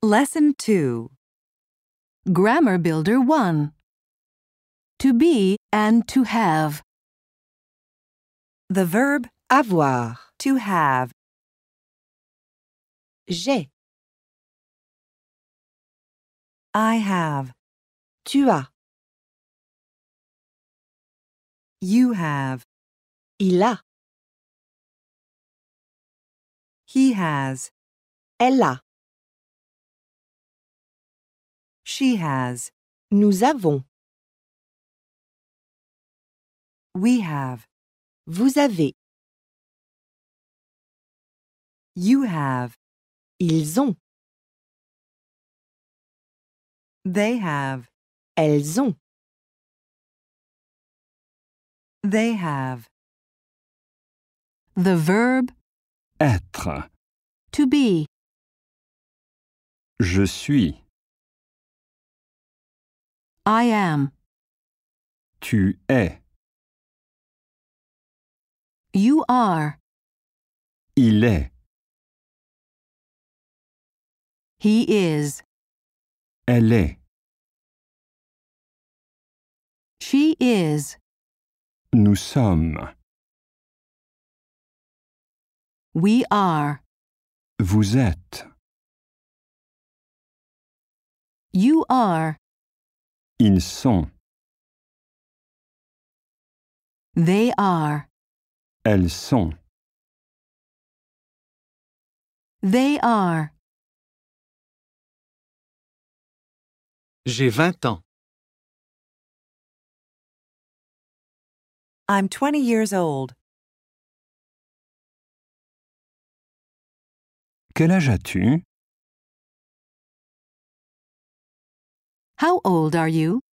Lesson 2. Grammar Builder 1. To be and to have. The verb Avoir. to have. J'ai. I have. Tu as. You have. Il a. He has. Elle a. She has. Nous avons. We have. Vous avez. You have. Ils ont. They have. Elles ont. They have. The verb Être. to be. Je suis. I am. Tu es. You are. Il est. He is. Elle est. She is. Nous sommes. We are. Vous êtes. You are. Ils sont. They are. Elles sont. They are. J'ai 20 ans. I'm 20 years old. Quel âge as-tu? How old are you?